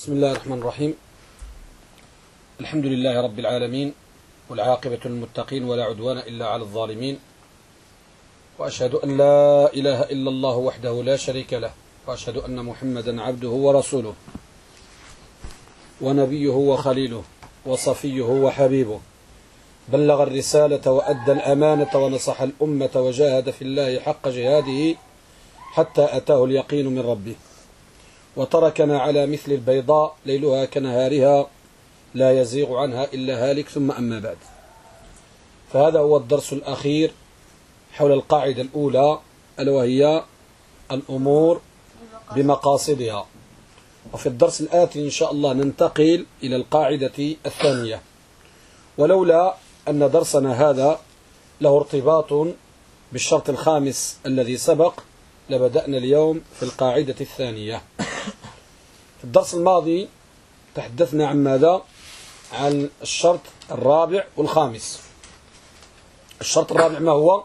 بسم الله الرحمن الرحيم. الحمد لله رب العالمين، والعاقبة للمتقين، ولا عدوان إلا على الظالمين، وأشهد أن لا إله إلا الله وحده لا شريك له، وأشهد أن محمدا عبده ورسوله ونبيه وخليله وصفيه وحبيبه، بلغ الرسالة وأدى الأمانة ونصح الأمة وجاهد في الله حق جهاده حتى أتاه اليقين من ربه، وتركنا على مثل البيضاء ليلها كنهارها لا يزيغ عنها إلا هالك. ثم أما بعد، فهذا هو الدرس الأخير حول القاعدة الأولى، ألا وهي الأمور بمقاصدها. وفي الدرس الآتي إن شاء الله ننتقل إلى القاعدة الثانية، ولولا أن درسنا هذا له ارتباط بالشرط الخامس الذي سبق لبدأنا اليوم في القاعدة الثانية. في الدرس الماضي تحدثنا عن ماذا؟ عن الشرط الرابع والخامس. الشرط الرابع ما هو؟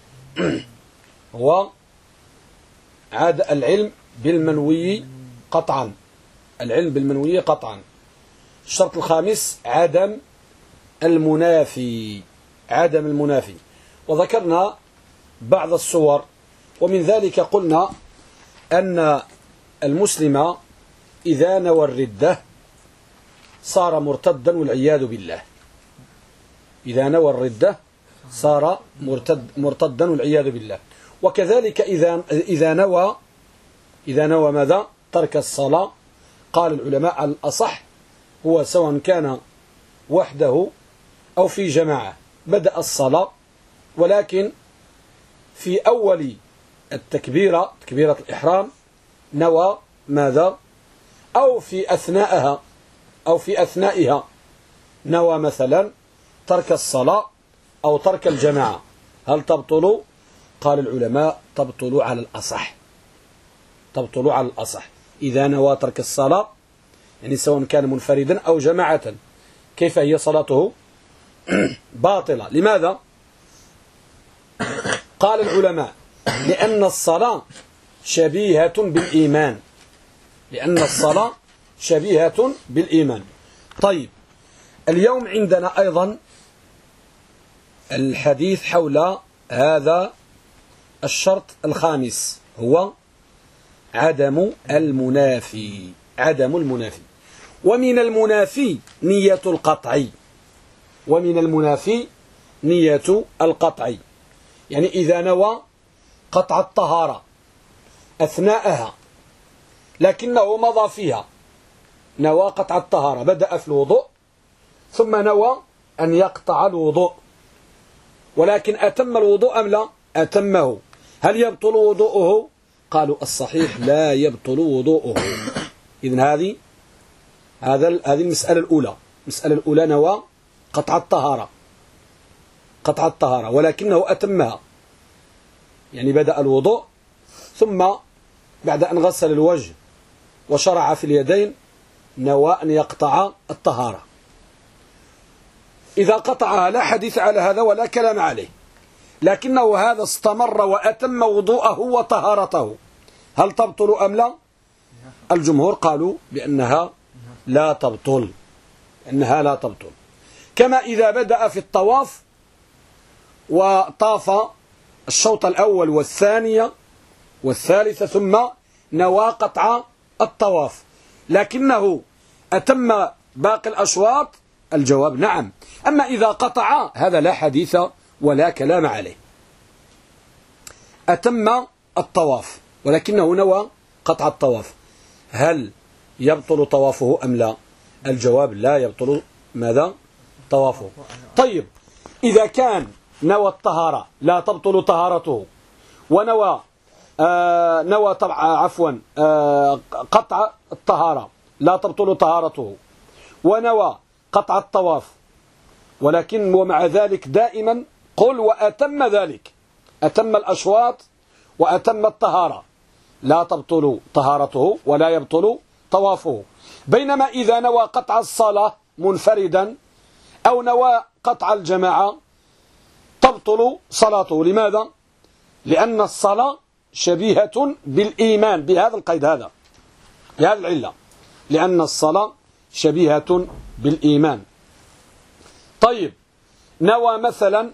هو عاد العلم بالمنوي قطعا، العلم بالمنوي قطعا. الشرط الخامس عدم المنافي، عدم المنافي. وذكرنا بعض الصور، ومن ذلك قلنا أن المسلم إذا نوى الردة صار مرتدا والعياذ بالله. إذا نوى الردة صار مرتدا والعياذ بالله. وكذلك إذا نوى ماذا؟ ترك الصلاة. قال العلماء الأصح هو سواء كان وحده أو في جماعة، بدأ الصلاة ولكن في أول التكبيرة، تكبيرة الإحرام، نوى ماذا؟ أو في أثنائها نوى مثلا ترك الصلاة أو ترك الجماعة، هل تبطل؟ قال العلماء تبطل على الأصح، تبطل على الأصح. إذا نوى ترك الصلاة يعني سواء كان منفردا أو جماعة، كيف هي صلاته؟ باطلة. لماذا؟ قال العلماء لأن الصلاة شبيهة بالإيمان، لأن الصلاة شبيهة بالإيمان. طيب، اليوم عندنا أيضا الحديث حول هذا الشرط الخامس، هو عدم المنافي. عدم المنافي. ومن المنافي نية القطع، ومن المنافي نية القطع. يعني إذا نوى قطع الطهارة أثناءها لكنه مضى فيها، نوى قطع الطهارة، بدأ في الوضوء ثم نوى أن يقطع الوضوء، ولكن أتم الوضوء أم لا؟ أتمه. هل يبطل وضوءه؟ قالوا الصحيح لا يبطل وضوءه. إذن هذه المسألة الأولى. المسألة الأولى نوى قطع الطهارة، قطع الطهارة ولكنه أتمها، يعني بدأ الوضوء ثم بعد أن غسل الوجه وشرع في اليدين نوى أن يقطع الطهارة. إذا قطعها لا حديث على هذا ولا كلام عليه، لكنه هذا استمر وأتم وضوءه وطهارته، هل تبطل أم لا؟ الجمهور قالوا بأنها لا تبطل، أنها لا تبطل. كما إذا بدأ في الطواف وطاف الشوط الأول والثانية والثالثة ثم نوى قطع الطواف لكنه أتم باقي الأشواط، الجواب نعم. أما إذا قطع هذا لا حديث ولا كلام عليه، أتم الطواف ولكنه نوى قطع الطواف، هل يبطل طوافه أم لا؟ الجواب لا يبطل ماذا؟ طوافه. طيب، إذا كان نوى الطهارة لا تبطل طهارته، ونوى قطع الطهارة لا تبطل طهارته، ونوى قطع الطواف، ولكن ومع ذلك دائما قل وأتم ذلك، أتم الأشواط وأتم الطهارة، لا تبطل طهارته ولا يبطل طوافه. بينما إذا نوى قطع الصلاة منفردا أو نوى قطع الجماعة تبطل صلاته. لماذا؟ لأن الصلاة شبيهة بالإيمان، بهذا القيد، هذا بهذه العلة. لأن الصلاة شبيهة بالإيمان. طيب، نوى مثلا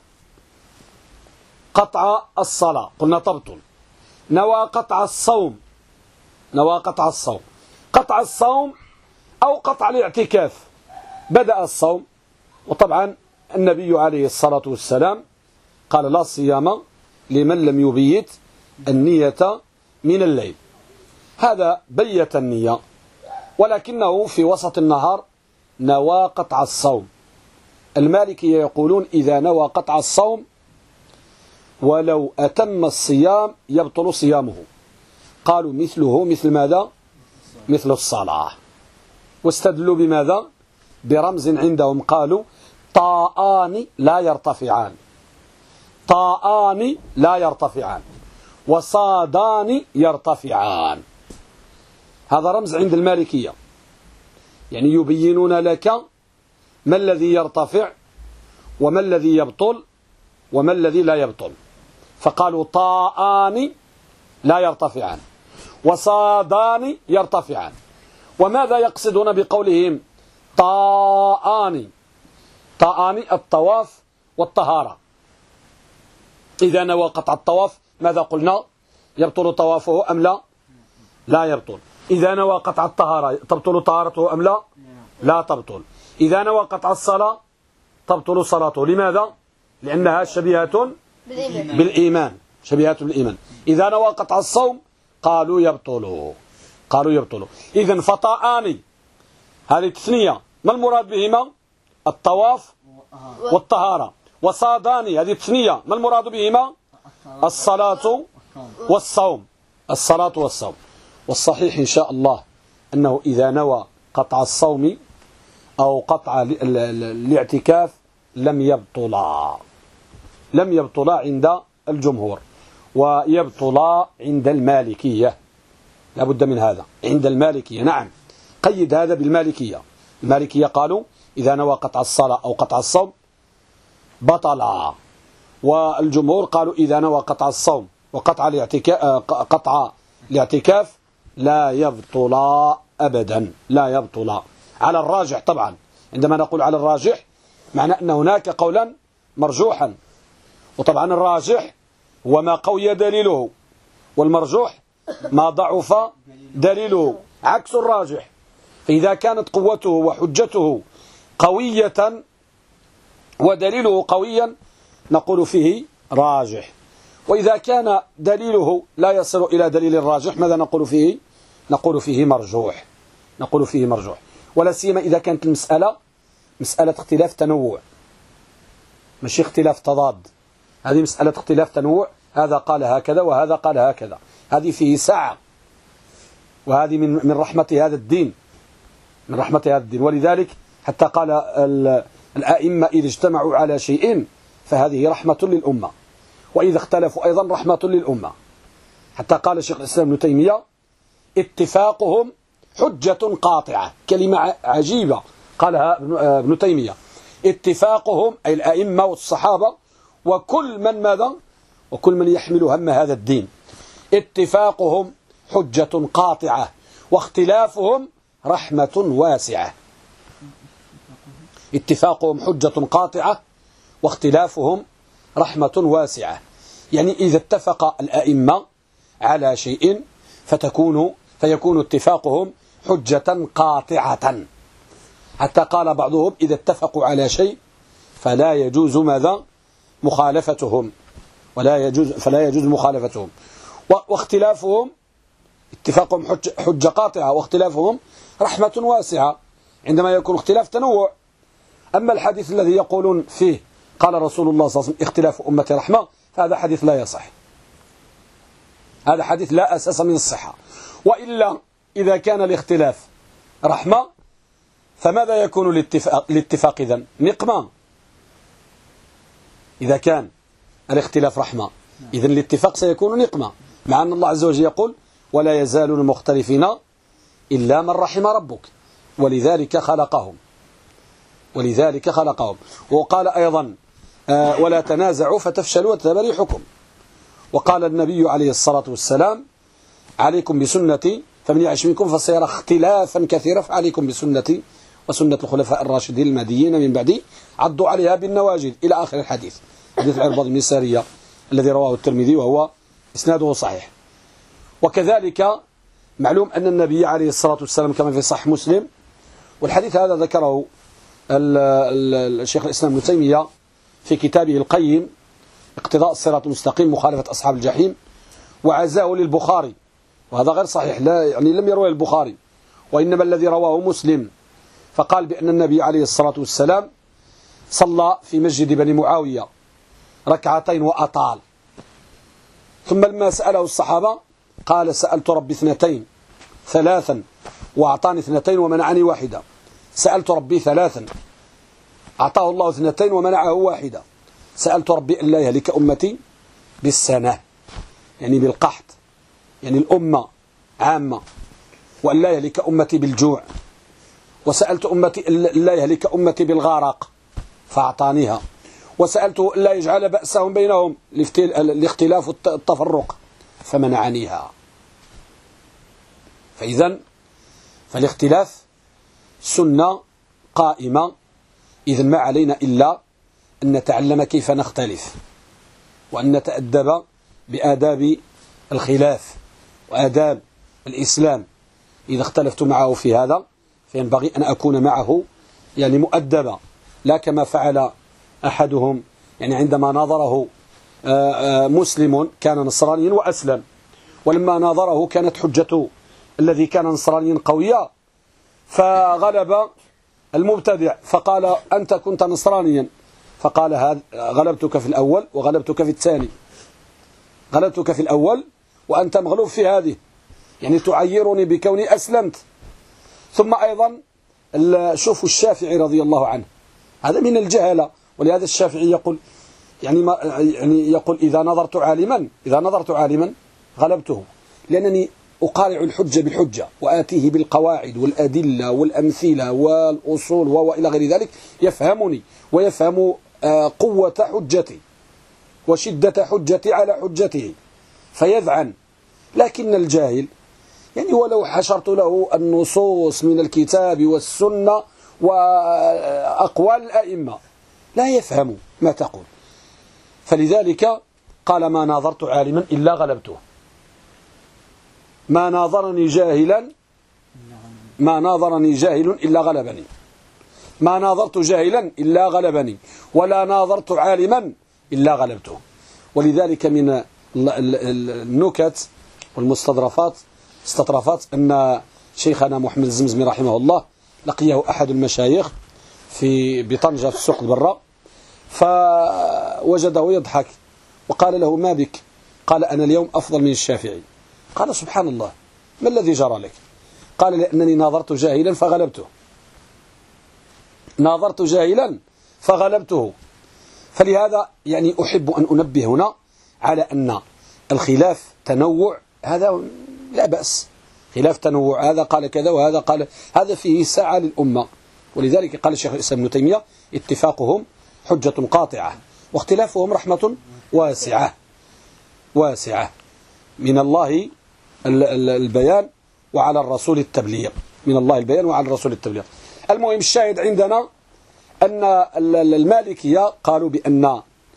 قطع الصلاة، قلنا تبطل. نوى قطع الصوم، نوى قطع الصوم، قطع الصوم أو قطع الاعتكاف. بدأ الصوم، وطبعا النبي عليه الصلاة والسلام قال لا صيام لمن لم يبيت النية من الليل. هذا بيت النية، ولكنه في وسط النهار نوى قطع الصوم. المالكية يقولون إذا نوى قطع الصوم ولو أتم الصيام يبطل صيامه. قالوا مثله مثل ماذا؟ مثل الصلاة. واستدلوا بماذا؟ برمز عندهم، قالوا طاءان لا يرتفعان، طاءان لا يرتفعان، وصادان يرتفعان. هذا رمز عند المالكية، يعني يبينون لك ما الذي يرتفع وما الذي يبطل وما الذي لا يبطل. فقالوا طاءان لا يرتفعان وصادان يرتفعان. وماذا يقصدون بقولهم طاءان؟ طاءان الطواف والطهارة. إذا نوى قطع الطواف ماذا قلنا؟ يبطل طوافه أم لا؟ لا يبطل. إذا نوى قطع الطهارة تبطل طهارته أم لا؟ لا تبطل. إذا نوى قطع الصلاة تبطل صلاته. لماذا؟ لأنها شبيهة بالإيمان، شبيهة بالإيمان. إذا نوى قطع الصوم قالوا يبطل، قالوا يبطل. إذن فطاءان هذه تثنية، ما المراد بهما؟ الطواف والطهارة. وصادان هذه تثنية، ما المراد بهما؟ الصلاة والصوم، الصلاة والصوم. والصحيح إن شاء الله أنه إذا نوى قطع الصوم أو قطع الاعتكاف لم يبطلا، لم يبطلا عند الجمهور، ويبطلا عند المالكية. لا بد من هذا عند المالكية. نعم، قيد هذا بالمالكية. المالكية قالوا إذا نوى قطع الصلاة أو قطع الصوم بطلا، والجمهور قالوا إذا نوى قطع الصوم وقطع الاعتكاف لا يبطلا أبدا، لا يبطلا. على الراجح طبعا، عندما نقول على الراجح معنى أن هناك قولا مرجوحا، وطبعا الراجح هو ما قوي دليله، والمرجوح ما ضعف دليله، عكس الراجح. فإذا كانت قوته وحجته قوية ودليله قويا نقول فيه راجح، وإذا كان دليله لا يصل إلى دليل الراجح ماذا نقول فيه؟ نقول فيه مرجوح، نقول فيه مرجوح. ولا سيما إذا كانت المسألة مسألة اختلاف تنوع، مش اختلاف تضاد. هذه مسألة اختلاف تنوع، هذا قال هكذا وهذا قال هكذا، هذه فيه سعة، وهذه من رحمة هذا الدين، من رحمة هذا الدين. ولذلك حتى قال الآئمة إذا اجتمعوا على شيء فهذه رحمة للأمة، وإذا اختلفوا أيضا رحمة للأمة. حتى قال شيخ الإسلام ابن تيمية اتفاقهم حجة قاطعة، كلمة عجيبة قالها ابن تيمية. اتفاقهم أي الآئمة والصحابة وكل من ماذا؟ وكل من يحمل هم هذا الدين، اتفاقهم حجة قاطعة واختلافهم رحمة واسعة. اتفاقهم حجة قاطعة واختلافهم رحمة واسعة. يعني إذا اتفق الأئمة على شيء فيكون اتفاقهم حجة قاطعة. حتى قال بعضهم إذا اتفقوا على شيء فلا يجوز ماذا؟ مخالفتهم، فلا يجوز مخالفتهم. واختلافهم اتفاقهم حجة قاطعة واختلافهم رحمة واسعة عندما يكون اختلاف تنوع. أما الحديث الذي يقولون فيه قال رسول الله صلى الله عليه وسلم اختلاف أمة رحمة، فهذا حديث لا يصح، هذا حديث لا أساس من الصحة. وإلا إذا كان الاختلاف رحمة فماذا يكون الاتفاق إذن؟ نقمة. إذا كان الاختلاف رحمة إذن الاتفاق سيكون نقمة، مع أن الله عز وجل يقول ولا يزالون مختلفين إلا من رحم ربك ولذلك خلقهم، ولذلك خلقهم. وقال أيضا ولا تنازعوا فتفشلوا وتذهب ريحكم. وقال النبي عليه الصلاة والسلام عليكم بسنتي فمن يعش منكم فسيرى اختلافا كثيرا فعليكم بسنتي وسنة الخلفاء الراشدين المهديين من بعدي عضوا عليها بالنواجذ إلى آخر الحديث. حديث العرباض بن سارية الذي رواه الترمذي وهو إسناده صحيح. وكذلك معلوم أن النبي عليه الصلاة والسلام كما في صحيح مسلم، والحديث هذا ذكره الشيخ الإسلام ابن تيمية في كتابه القيم اقتضاء الصراط المستقيم مخالفة أصحاب الجحيم، وعزاه للبخاري، وهذا غير صحيح، لا يعني لم يروه البخاري وإنما الذي رواه مسلم. فقال بأن النبي عليه الصلاة والسلام صلى في مسجد بني معاوية ركعتين وأطال، ثم لما سأله الصحابة قال سألت ربي 2 3 وأعطاني 2 ومنعني 1. سألت ربي 3 أعطاه الله 2 ومنعه 1. سألت ربي أن لا يهلك أمتي بالسنة، يعني بالقحط، يعني الأمة عامة، وأن لا يهلك أمتي بالجوع. وسألت أمتي أن لا يهلك أمتي بالغرق فأعطانيها. وسألته أن لا يجعل بأسهم بينهم الاختلاف والتفرق فمنعنيها. فإذن فالاختلاف سنة قائمة، إذن ما علينا إلا أن نتعلم كيف نختلف، وأن نتأدب بآداب الخلاف وآداب الإسلام. إذا اختلفت معه في هذا فينبغي أن أكون معه يعني مؤدبا، لا كما فعل أحدهم يعني عندما ناظره مسلم كان نصرانيا وأسلم، ولما ناظره كانت حجته الذي كان نصرانيا قوية فغلب المبتدع فقال أنت كنت نصرانيا، فقال هذا غلبتك في الأول وغلبتك في الثاني، غلبتك في الأول وأنت مغلوب في هذه، يعني تعيرني بكوني أسلمت. ثم أيضا شوفوا الشافعي رضي الله عنه، هذا من الجهلة، ولهذا الشافعي يقول يعني يقول إذا نظرت عالما غلبته، لأنني أقارع الحجة بالحجة وآتيه بالقواعد والأدلة والأمثلة والأصول وإلى غير ذلك، يفهمني ويفهم قوة حجتي وشدة حجتي على حجته فيذعن. لكن الجاهل يعني ولو حشرت له النصوص من الكتاب والسنة وأقوال الأئمة لا يفهم ما تقول. فلذلك قال ما ناظرت عالما إلا غلبته، ما ناظرني جاهل إلا غلبني، ما ناظرت جاهلا إلا غلبني، ولا ناظرت عالما إلا غلبته. ولذلك من النكت والمستطرفات أن شيخنا محمد الزمزمي رحمه الله لقيه أحد المشايخ بطنجة في السوق البراء، فوجده يضحك وقال له ما بك؟ قال أنا اليوم أفضل من الشافعي. قال سبحان الله، ما الذي جرى لك؟ قال لأنني ناظرت جاهلا فغلبته، ناظرت جاهلا فغلبته. فلهذا يعني أحب أن أنبه هنا على أن الخلاف تنوع، هذا لا بأس، خلاف تنوع، هذا قال كذا وهذا قال، هذا فيه ساعة للأمة. ولذلك قال الشيخ الإسلام ابن تيمية اتفاقهم حجة قاطعة واختلافهم رحمة واسعة من الله البيان وعلى الرسول التبليغ، من الله البيان وعلى الرسول التبليغ. المهم الشاهد عندنا أن المالكية قالوا بأن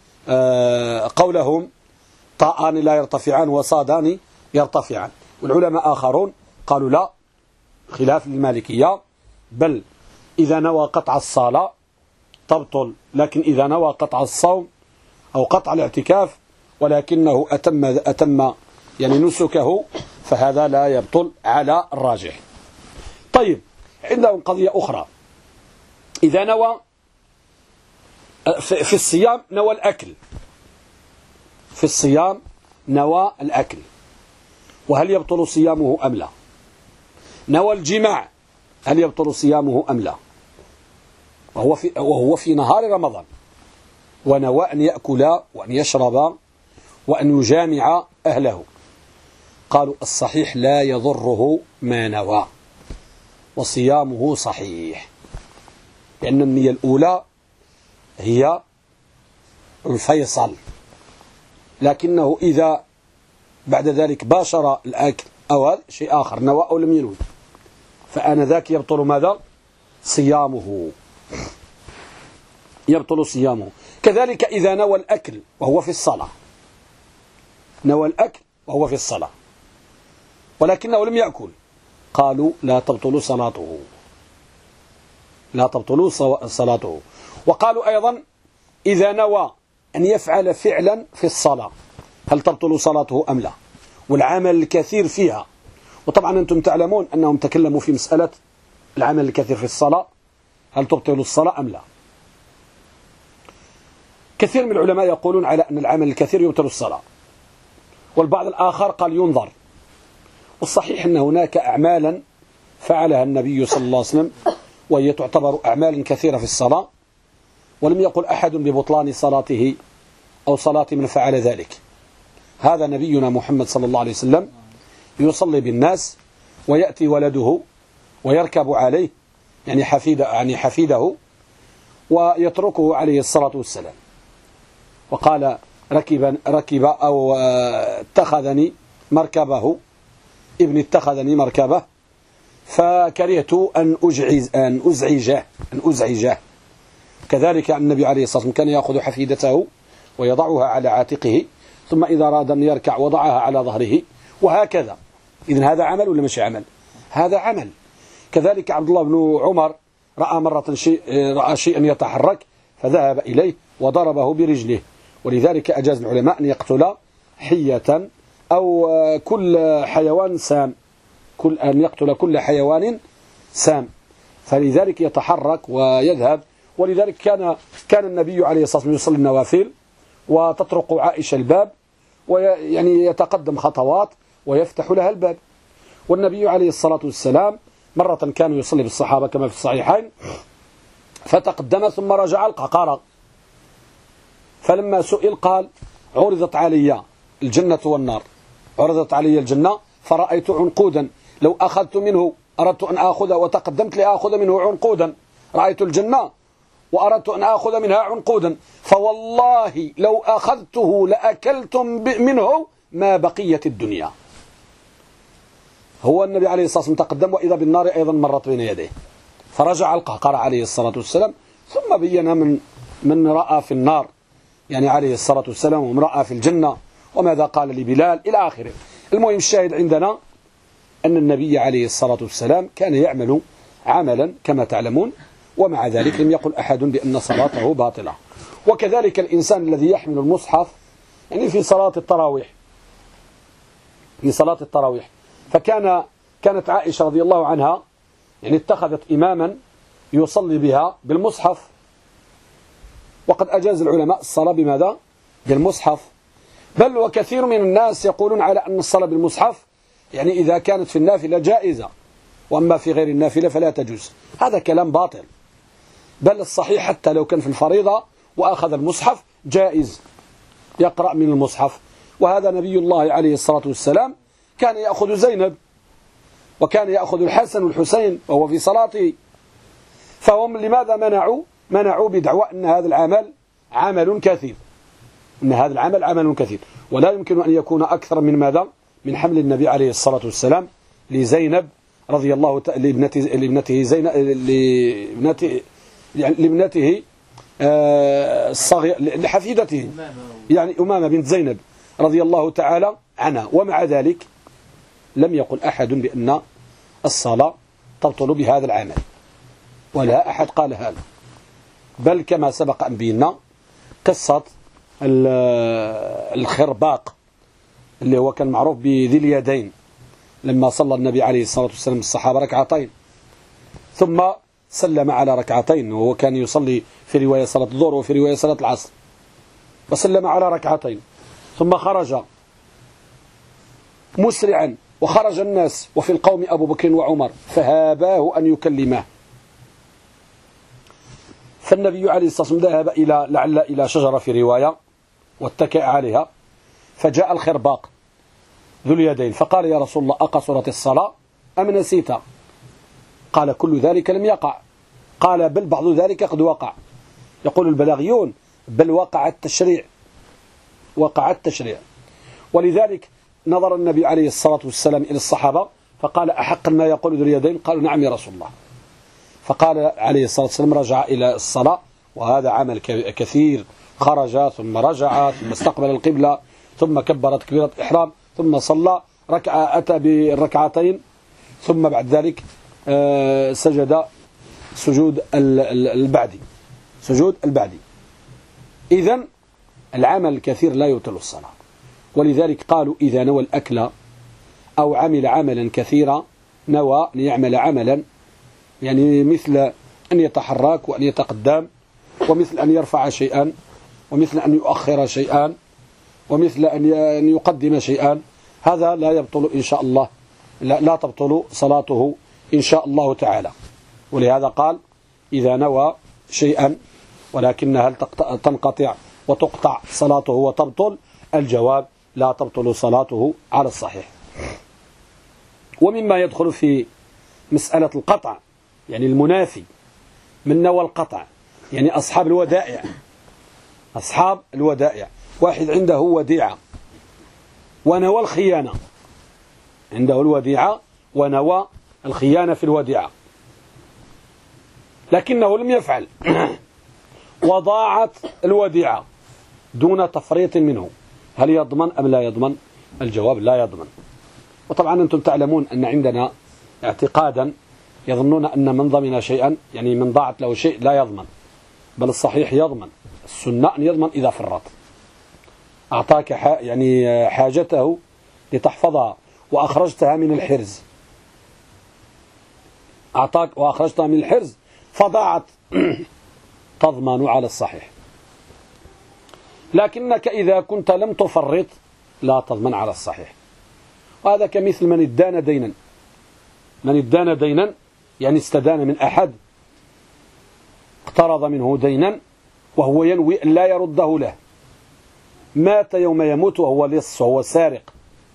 قولهم طاءان لا يرتفعان وصادان يرتفعان، والعلماء آخرون قالوا لا، خلاف المالكية، بل إذا نوى قطع الصلاة تبطل، لكن إذا نوى قطع الصوم أو قطع الاعتكاف ولكنه أتم يعني نسكه فهذا لا يبطل على الراجح. طيب عندهم قضية أخرى، إذا نوى في الصيام نوى الأكل، في الصيام نوى الأكل، وهل يبطل صيامه أم لا؟ نوى الجماع، هل يبطل صيامه أم لا؟ وهو في نهار رمضان، ونوى أن يأكل وأن يشرب وأن يجامع أهله. قالوا الصحيح لا يضره ما نوى وصيامه صحيح، لأن النية الأولى هي الفيصل، لكنه إذا بعد ذلك باشر الأكل أو هذا شيء آخر، نوى أو لم ينوي، فآنذاك يبطل ماذا؟ صيامه، يبطل صيامه. كذلك إذا نوى الأكل وهو في الصلاة، نوى الأكل وهو في الصلاة ولكنه لم يأكل، قالوا لا تبطل صلاته، لا تبطل صلاته. وقالوا أيضا إذا نوى أن يفعل فعلا في الصلاة هل تبطل صلاته أم لا، والعمل الكثير فيها. وطبعا أنتم تعلمون أنهم تكلموا في مسألة العمل الكثير في الصلاة هل تبطل الصلاة أم لا. كثير من العلماء يقولون على أن العمل الكثير يبطل الصلاة، والبعض الآخر قال ينظر. والصحيح أن هناك أعمالا فعلها النبي صلى الله عليه وسلم وهي تعتبر أعمال كثيرة في الصلاة، ولم يقل أحد ببطلان صلاته أو صلاة من فعل ذلك. هذا نبينا محمد صلى الله عليه وسلم يصلي بالناس ويأتي ولده ويركب عليه، يعني حفيده ويتركه عليه الصلاة والسلام، وقال ركب أو اتخذني مركبه، ابن اتخذني مركبه فكرهت أن أزعجه. كذلك النبي عليه الصلاة والسلام كان يأخذ حفيدته ويضعها على عاتقه، ثم إذا أراد أن يركع وضعها على ظهره، وهكذا. إذن هذا عمل ولا مش عمل؟ هذا عمل. كذلك عبد الله بن عمر رأى مرة شيئا يتحرك فذهب إليه وضربه برجله، ولذلك أجاز العلماء أن يقتل حية أو كل حيوان سام، أن يقتل كل حيوان سام، فلذلك يتحرك ويذهب. ولذلك كان النبي عليه الصلاة والسلام يصلي النوافل وتطرق عائشة الباب، ويعني يتقدم خطوات ويفتح لها الباب. والنبي عليه الصلاة والسلام مرة كان يصلي بالصحابة كما في الصحيحين، فتقدم ثم رجع القهقرة، فلما سئل قال عرضت علي الجنة والنار، عرضت علي الجنة فرأيت عنقودا لو أخذت منه أردت أن أخذه وتقدمت لأخذ منه عنقودا، رأيت الجنة وأردت أن أخذ منها عنقودا، فوالله لو أخذته لأكلتم منه ما بقيت الدنيا. هو النبي عليه الصلاة والسلام تقدم وإذا بالنار أيضا مرت بين يديه، فرجع القهقرة عليه الصلاة والسلام، ثم بين من رأى في النار يعني عليه الصلاة والسلام ومن رأى في الجنة وماذا قال لبلال إلى آخره. المهم الشاهد عندنا أن النبي عليه الصلاة والسلام كان يعمل عملا كما تعلمون، ومع ذلك لم يقل أحد بأن صلاته باطلة. وكذلك الإنسان الذي يحمل المصحف يعني في صلاة التراويح، كانت عائشة رضي الله عنها يعني اتخذت إماما يصلي بها بالمصحف، وقد أجاز العلماء الصلاة بماذا؟ بالمصحف. بل وكثير من الناس يقولون على أن الصلاة بالمصحف يعني إذا كانت في النافلة جائزة، وأما في غير النافلة فلا تجوز. هذا كلام باطل، بل الصحيح حتى لو كان في الفريضة وأخذ المصحف جائز يقرأ من المصحف. وهذا نبي الله عليه الصلاة والسلام كان يأخذ زينب، وكان يأخذ الحسن والحسين وهو في صلاته، فهم لماذا منعوا بدعوى أن هذا العمل عمل كثير، أن هذا العمل عمل كثير، ولا يمكن أن يكون أكثر من ماذا؟ من حمل النبي عليه الصلاة والسلام لزينب رضي الله لابنته زينب لابنته الصغير لحفيدته يعني أمامة بنت زينب رضي الله تعالى عنها. ومع ذلك لم يقل أحد بأن الصلاة تبطل بهذا العمل، ولا أحد قال هذا. بل كما سبق أن بينا قصة الخرباق اللي هو كان معروف بذي اليدين، لما صلى النبي عليه الصلاة والسلام الصحابة ركعتين ثم سلم على ركعتين، وهو كان يصلي في رواية صلاة الظهر وفي رواية صلاة العصر، وسلم على ركعتين ثم خرج مسرعا، وخرج الناس وفي القوم أبو بكر وعمر فهاباه أن يكلمه، فالنبي عليه الصلاة والسلام ذهب إلى شجرة في رواية واتكأ عليها، فجاء الخرباق ذو اليدين فقال يا رسول الله أقصرت الصلاة أم نسيت؟ قال كل ذلك لم يقع. قال بل بعض ذلك قد وقع. يقول البلاغيون بل وقع التشريع، ولذلك نظر النبي عليه الصلاة والسلام إلى الصحابة فقال أحق ما يقول ذو اليدين؟ قالوا نعم يا رسول الله. فقال عليه الصلاة والسلام رجع إلى الصلاة، وهذا عمل كثير، خرج ثم رجع ثم استقبل القبلة ثم كبر تكبيرة إحرام ثم صلى ركعة، أتى بالركعتين ثم بعد ذلك سجد سجود البعدي، سجود البعدي. إذن العمل الكثير لا يبطل الصلاة. ولذلك قالوا إذا نوى الأكل أو عمل عملا كثيرا، نوى أن يعمل عملا يعني مثل أن يتحرك وأن يتقدم، ومثل أن يرفع شيئا، ومثل أن يؤخر شيئا، ومثل أن يقدم شيئا، هذا لا يبطل إن شاء الله، لا تبطل صلاته إن شاء الله تعالى. ولهذا قال إذا نوى شيئا ولكن هل تنقطع وتقطع صلاته وتبطل؟ الجواب لا تبطل صلاته على الصحيح. ومما يدخل في مسألة القطع يعني المنافي من نوى القطع، يعني أصحاب الودائع، أصحاب الودائع، واحد عنده وديعة ونوى الخيانة، عنده الوديعة ونوى الخيانة في الوديعة لكنه لم يفعل وضاعت الوديعة دون تفريط منه، هل يضمن أم لا يضمن؟ الجواب لا يضمن. وطبعا أنتم تعلمون أن عندنا اعتقادا يظنون أن من ضمن شيئا يعني من ضاعت له شيء لا يضمن، بل الصحيح يضمن. السنة أن يضمن إذا فرط، أعطاك يعني حاجته لتحفظها وأخرجتها من الحرز، أعطاك وأخرجتها من الحرز فضاعت تضمن على الصحيح. لكنك إذا كنت لم تفرط لا تضمن على الصحيح. وهذا كمثل من ادان دينا، من ادان دينا يعني استدان من أحد، اقترض منه دينا وهو ينوي أن لا يرده له، مات يوم يموت وهو لص وهو سارق.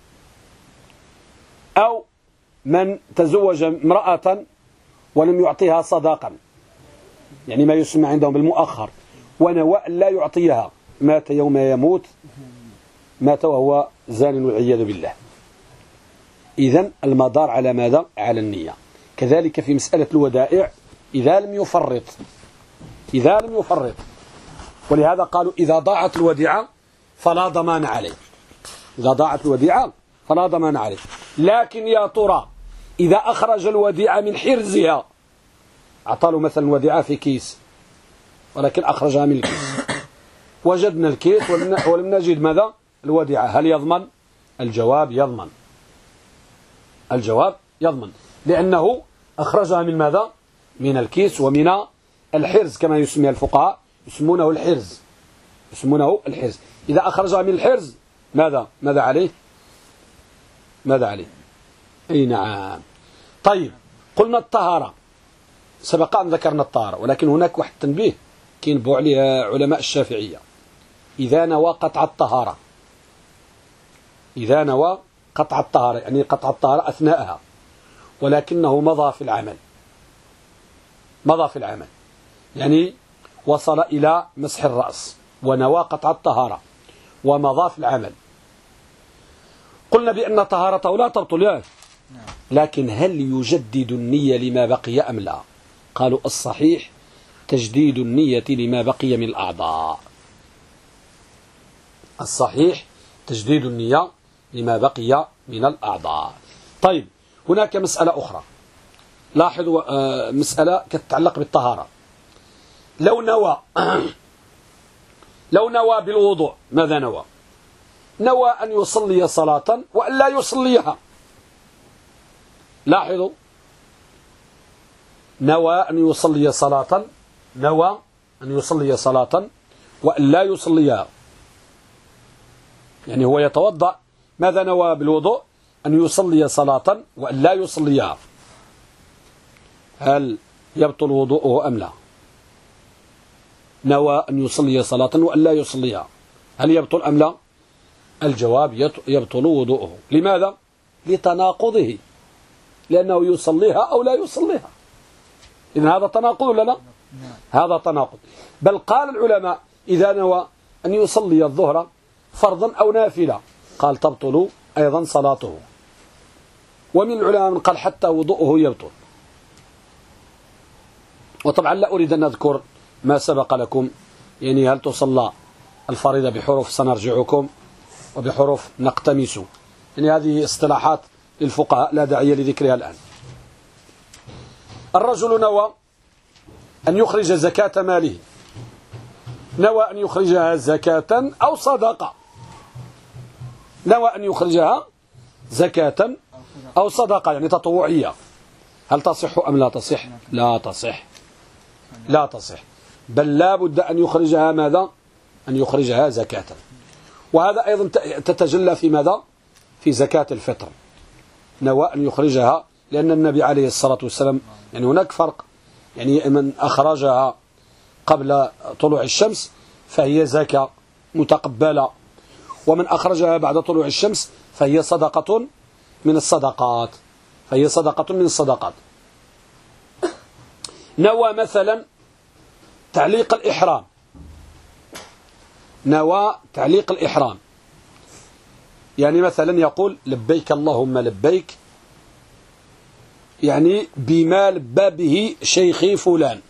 أو من تزوج امرأة ولم يعطيها صداقا، يعني ما يسمى عندهم بالمؤخر، ونوى أن لا يعطيها، مات يوم يموت، مات وهو زان والعياذ بالله. إذن المدار على ماذا؟ على النية. كذلك في مسألة الودائع إذا لم يفرط، ولهذا قالوا إذا ضاعت الوديعة فلا ضمان عليه، إذا ضاعت الوديعة فلا ضمان عليه. لكن يا ترى إذا أخرج الوديعة من حرزها، أعطاله مثلا وديعة في كيس ولكن أخرجها من الكيس، وجدنا الكيس ولم نجد ماذا؟ الوديعة، هل يضمن؟ الجواب يضمن، الجواب يضمن، لأنه أخرجها من ماذا؟ من الكيس ومن الحرز كما يسمي الفقهاء، يسمونه الحرز، يسمونه الحرز. إذا أخرجها من الحرز ماذا عليه؟ ماذا عليه؟ أي نعم. طيب قلنا الطهارة، سبق أن ذكرنا الطهارة، ولكن هناك واحد تنبيه كينبوا عليه علماء الشافعية. إذا نوى قطع الطهارة، إذا نوى قطع الطهارة يعني قطع الطهارة أثناءها، ولكنه مضى في العمل، مضى في العمل، يعني وصل إلى مسح الرأس ونوى قطع الطهارة ومضى في العمل، قلنا بأن طهارته لا تبطل، لكن هل يجدد النية لما بقي أم لا؟ قالوا الصحيح تجديد النية لما بقي من الأعضاء، الصحيح تجديد النية لما بقي من الأعضاء. طيب هناك مسألة أخرى، لاحظوا مسألة تتعلق بالطهارة. لو نوى بالوضوء، ماذا نوى؟ نوى أن يصلي صلاة وأن لا يصليها، لاحظوا، نوى أن يصلي صلاة، نوى أن يصلي صلاة وأن لا يصليها، يعني هو يتوضأ، ماذا نوى بالوضوء؟ أن يصلي صلاة وأن لا يصليها، هل يبطل وضوءه أم لا؟ نوى أن يصلي صلاة وأن لا يصليها، هل يبطل أم لا؟ الجواب يبطل وضوءه. لماذا؟ لتناقضه، لأنه يصليها أو لا يصليها، إذن هذا تناقض ولا لا؟ هذا تناقض. بل قال العلماء إذا نوى أن يصلي الظهر فرضا أو نافلة، قال تبطل أيضا صلاته. ومن العلماء من قال حتى وضوءه يبطل. وطبعا لا أريد أن أذكر ما سبق لكم، يعني هل تصلى الفريضة بحروف سنرجعكم وبحروف نقتمس، يعني هذه اصطلاحات للفقهاء لا داعي لذكرها الآن. الرجل نوى أن يخرج زكاة ماله، نوى أن يخرجها زكاة أو صدقة، نوى أن يخرجها زكاة أو صدقة يعني تطوعية، هل تصح أم لا تصح؟ لا تصح، لا تصح، بل لا بد أن يخرجها ماذا؟ أن يخرجها زكاة. وهذا أيضا تتجلى في ماذا؟ في زكاة الفطر، نوى أن يخرجها، لأن النبي عليه الصلاة والسلام يعني هناك فرق، يعني من أخرجها قبل طلوع الشمس فهي زكاة متقبلة، ومن أخرجها بعد طلوع الشمس فهي صدقة من الصدقات، فهي صدقة من الصدقات. نوى مثلا تعليق الإحرام، نوى تعليق الإحرام، يعني مثلا يقول لبيك اللهم لبيك، يعني بما لبى به شيخي فلان،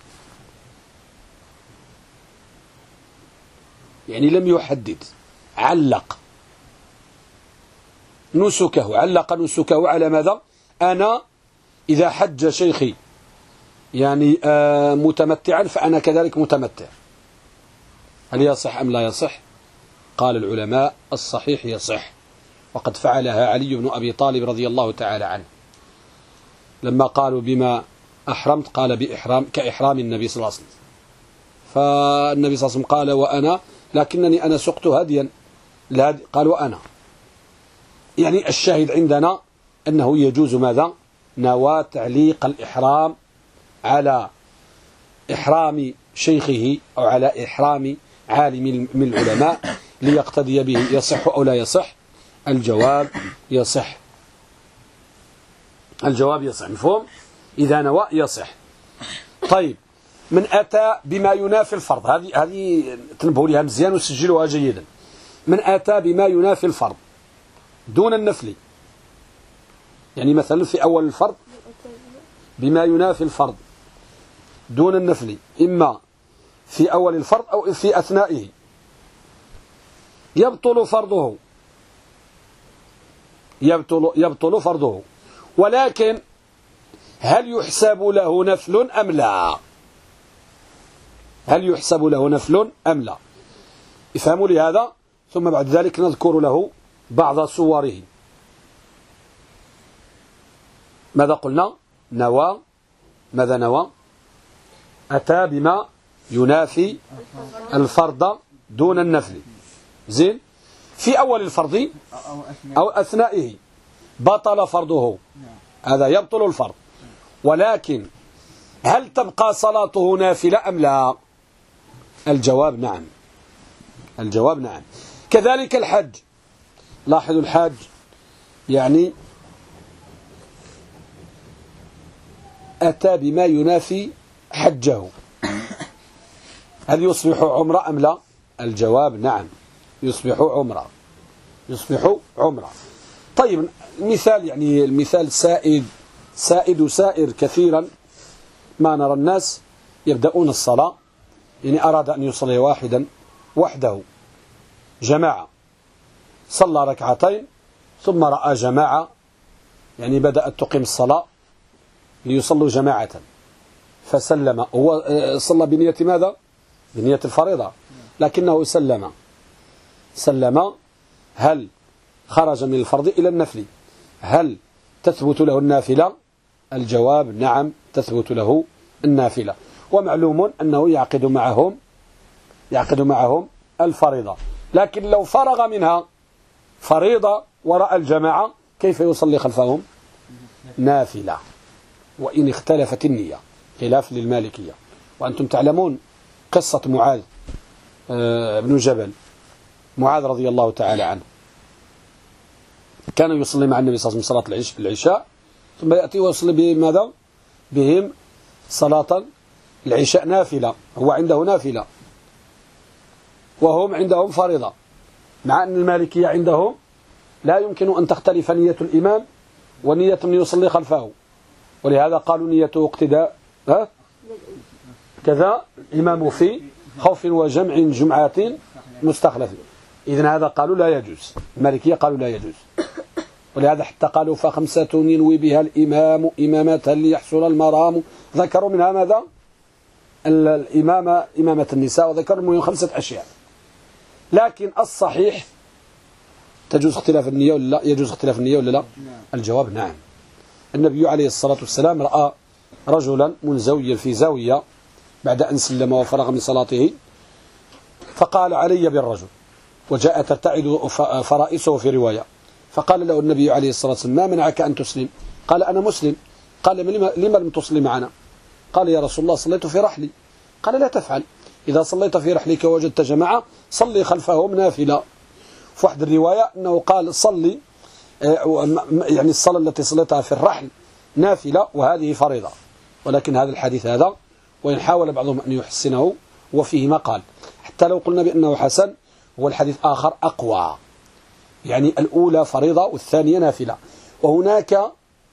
يعني لم يحدد، علق نسكه، علق نسكه على ماذا؟ أنا إذا حج شيخي يعني متمتعا فأنا كذلك متمتع. هل يصح أم لا يصح؟ قال العلماء الصحيح يصح، وقد فعلها علي بن أبي طالب رضي الله تعالى عنه، لما قالوا بما أحرمت قال بإحرام كإحرام النبي صلى الله عليه وسلم، فالنبي صلى الله عليه وسلم قال وأنا لكنني أنا سقت هديا، قال وأنا، يعني الشاهد عندنا أنه يجوز ماذا؟ نوى تعليق الإحرام على إحرام شيخه أو على إحرام عالم من العلماء ليقتدي به، يصح أو لا يصح؟ الجواب يصح، الجواب يصح، مفهوم؟ إذا نوى يصح. طيب، من أتى بما ينافي الفرض، هذه تنبهوا لها مزيان وسجلوها جيدا. من أتى بما ينافي الفرض دون النفل، يعني مثلا في أول الفرض بما ينافي الفرض دون النفل، إما في أول الفرض أو في أثنائه، يبطل فرضه، يبطل فرضه، ولكن هل يحسب له نفل أم لا؟ هل يحسب له نفل أم لا؟ افهموا لي هذا، ثم بعد ذلك نذكر له بعض صوره. ماذا قلنا؟ نوى، ماذا نوى؟ أتى بما ينافي الفرض دون النفل، زين، في أول الفرض أو أثنائه بطل فرضه، هذا يبطل الفرض، ولكن هل تبقى صلاته نافلة أم لا؟ الجواب نعم، الجواب نعم. كذلك الحج، لاحظوا الحاج يعني أتى بما ينافي حجه، هل يصبح عمرة أم لا؟ الجواب نعم، يصبح عمرة، يصبح عمرة. طيب، المثال يعني المثال سائد كثيرا، ما نرى الناس يبدأون الصلاة، يعني أراد أن يصلي وحده جماعة، صلى ركعتين ثم رأى جماعة يعني بدأت تقيم الصلاة ليصلوا جماعة، فسلم، هو صلى بنية ماذا؟ بنية الفريضة، لكنه سلم، هل خرج من الفرض إلى النفل؟ هل تثبت له النافلة؟ الجواب نعم، تثبت له النافلة، ومعلوم أنه يعقد معهم الفريضة، لكن لو فرغ منها فريضة ورأى الجماعة كيف يصلي خلفهم؟ نافلة، وإن اختلفت النية، خلاف للمالكية. وأنتم تعلمون قصة معاذ بن جبل، معاذ رضي الله تعالى عنه، كان يصلي مع النبي صلى الله عليه وسلم صلاة العشاء، ثم يأتي ويصلي بماذا؟ بهم صلاة العشاء نافلة، هو عنده نافلة وهم عندهم فريضة، مع أن المالكية عندهم لا يمكن أن تختلف نية الإمام ونية من يصلي خلفه، ولهذا قالوا نيته اقتداء كذا الإمام في خوف وجمع جمعات مستخلف. إذن هذا قالوا لا يجوز، المالكية قالوا لا يجوز، ولهذا حتى قالوا فخمسة ينوي بها الإمام إمامة ليحصل المرام، ذكروا منها ماذا؟ الإمامة إمامة النساء، وذكروا منها 5 أشياء. لكن الصحيح تجوز اختلاف النية ولا لا؟ يجوز اختلاف النية ولا لا؟ الجواب نعم. النبي عليه الصلاة والسلام رأى رجلا منزويا في زاوية بعد أن سلم وفرغ من صلاته، فقال علي بالرجل، وجاء ترتعد فرائسه في رواية، فقال له النبي عليه الصلاة والسلام ما منعك أن تسلم؟ قال أنا مسلم. قال لما لم تصلي معنا؟ قال يا رسول الله صليت في رحلي. قال لا تفعل، إذا صليت في رحلك ووجدت جماعة صلي خلفهم نافلة. في واحد الرواية أنه قال صلي يعني الصلاة التي صليتها في الرحل نافلة وهذه فريضة. ولكن هذا الحديث هذا وإن حاول بعضهم أن يحسنه وفيه مقال، حتى لو قلنا بأنه حسن هو الحديث آخر أقوى، يعني الأولى فريضة والثانية نافلة. وهناك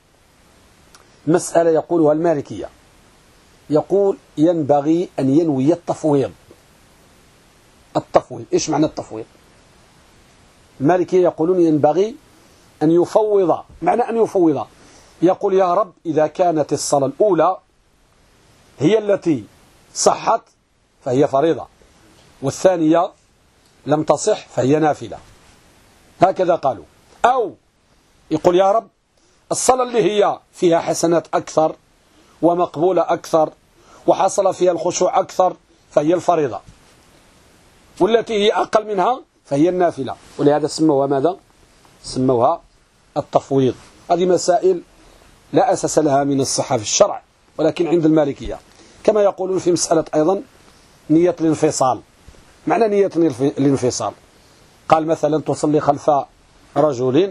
مسألة يقولها المالكية، يقول ينبغي أن ينوي التفويض. التفويض إيش معنى التفويض؟ المالكية يقولون ينبغي أن يفوض. معنى أن يفوض يقول يا رب إذا كانت الصلاة الأولى هي التي صحت فهي فريضة، والثانية لم تصح فهي نافلة، هكذا قالوا. أو يقول يا رب الصلاة اللي هي فيها حسنات أكثر ومقبولة أكثر وحصل فيها الخشوع أكثر فهي الفريضة، والتي هي أقل منها فهي النافلة. ولهذا سموها ماذا؟ سموها التفويض. هذه مسائل لا أساس لها من الصحة في الشرع، ولكن عند المالكية. كما يقولون في مسألة أيضا نية الانفصال. معنى نية الانفصال، قال مثلا تصلي خلف رجل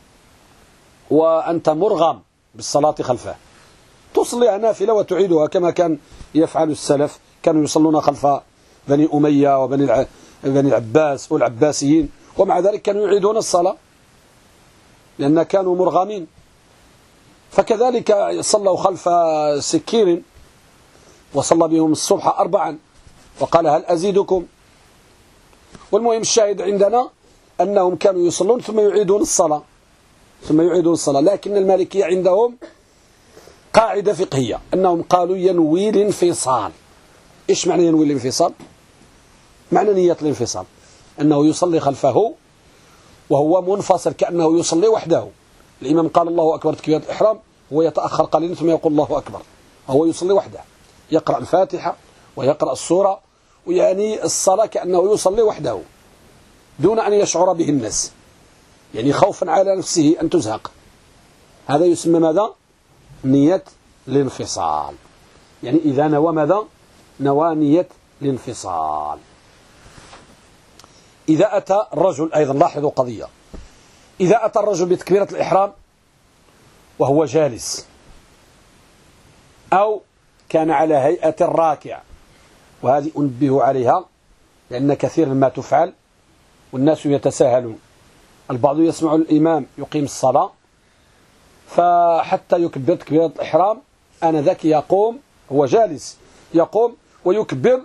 وأنت مرغم بالصلاة خلفه، تصليها نافلة وتعيدها كما كان يفعل السلف، كانوا يصلون خلف بني أمية وبني العباس والعباسيين، ومع ذلك كانوا يعيدون الصلاة لأن كانوا مرغمين. فكذلك صلوا خلف سكير وصلى بهم الصبح 4 وقال هل أزيدكم؟ والمهم الشاهد عندنا أنهم كانوا يصلون ثم يعيدون الصلاة لكن المالكية عندهم قاعدة فقهية أنهم قالوا ينوي الانفصال. إيش معنى ينوي الانفصال؟ معنى نية الانفصال أنه يصلي خلفه وهو منفصل كأنه يصلي وحده. الإمام قال الله أكبر تكبيرة الإحرام، هو يتأخر قليلا ثم يقول الله أكبر، وهو يصلي وحده، يقرأ الفاتحة ويقرأ السورة، ويعني الصلاة كأنه يصلي وحده دون أن يشعر به الناس، يعني خوفا على نفسه أن تزهق. هذا يسمى ماذا؟ نية الانفصال. يعني إذا نوى ماذا؟ نوى نية الانفصال. إذا أتى الرجل أيضا، لاحظوا قضية، إذا أتى الرجل بتكبيرة الإحرام وهو جالس، أو كان على هيئة الراكع، وهذه أنبه عليها لأن كثيرا ما تفعل والناس يتساهلون. البعض يسمع الإمام يقيم الصلاة فحتى يكبر تكبيرة الإحرام آنذاك يقوم، هو جالس يقوم ويكبر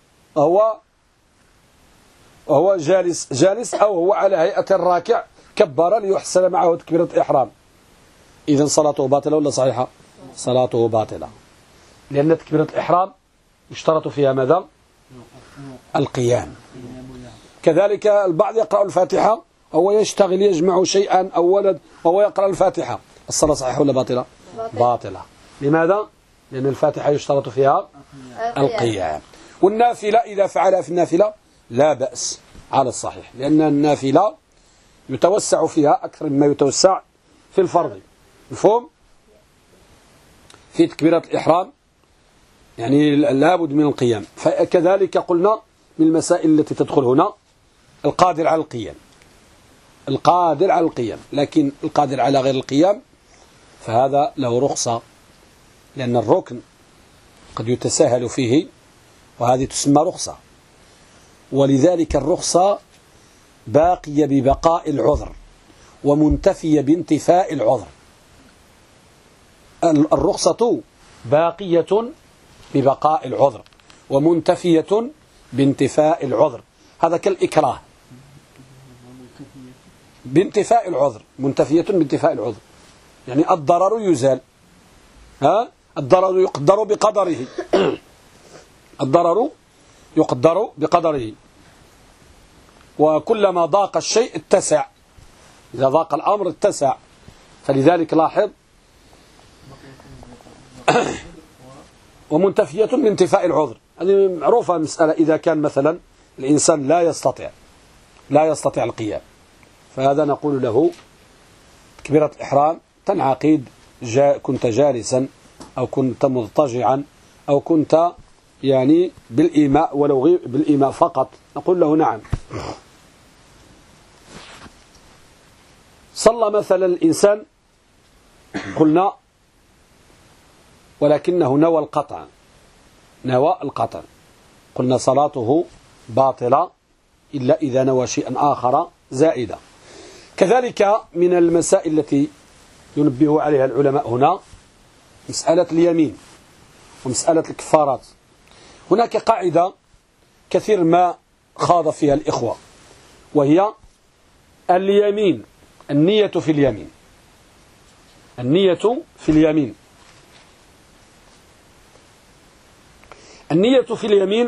وهو جالس أو هو على هيئة الراكع كبر ليحسن معه تكبيرة الإحرام. إذن صلاته باطلة ولا صحيحة؟ صلاته باطلة، لأن تكبيرة الإحرام يشترط فيها ماذا؟ القيام. كذلك البعض يقرأ الفاتحة أو يشتغل يجمع شيئا أو ولد وهو يقرأ الفاتحة، الصلاة صحيحة ولا باطلة؟ باطلة. لماذا؟ لأن الفاتحة يشترط فيها القيام. والنافلة إذا فعلها في النافلة لا بأس على الصحيح، لأن النافلة يتوسع فيها أكثر مما يتوسع في الفرض. مفهوم؟ في تكبيرة الإحرام يعني لابد من القيام. فكذلك قلنا من المسائل التي تدخل هنا القادر على القيام، القادر على القيام، لكن القادر على غير القيام فهذا له رخصة، لأن الركن قد يتساهل فيه وهذه تسمى رخصة، ولذلك الرخصة باقية ببقاء العذر، ومنتفية بانتفاء العذر. الرخصة باقية ببقاء العذر ومنتفية بانتفاء العذر. هذا كالإكراه بانتفاء العذر، منتفية بانتفاء العذر، يعني الضرر يزال، الضرر يقدر بقدره الضرر يقدر بقدره، وكلما ضاق الشيء اتسع، إذا ضاق الأمر اتسع. فلذلك لاحظ ومنتفية بانتفاء العذر، هذه معروفة مسألة. إذا كان مثلا الإنسان لا يستطيع القيام، فهذا نقول له تكبيرة الإحرام تنعقد كنت جالسا أو كنت مضطجعا أو كنت يعني بالإيماء، ولو بالإيماء فقط، نقول له نعم. صلى مثلا الإنسان قلنا ولكنه نوى القطع، قلنا صلاته باطلة إلا إذا نوى شيئا آخر زائدا. كذلك من المسائل التي ينبه عليها العلماء هنا مسألة اليمين ومسألة الكفارات. هناك قاعدة كثير ما خاض فيها الإخوة، وهي اليمين، النية في اليمين، النية في اليمين. النية في اليمين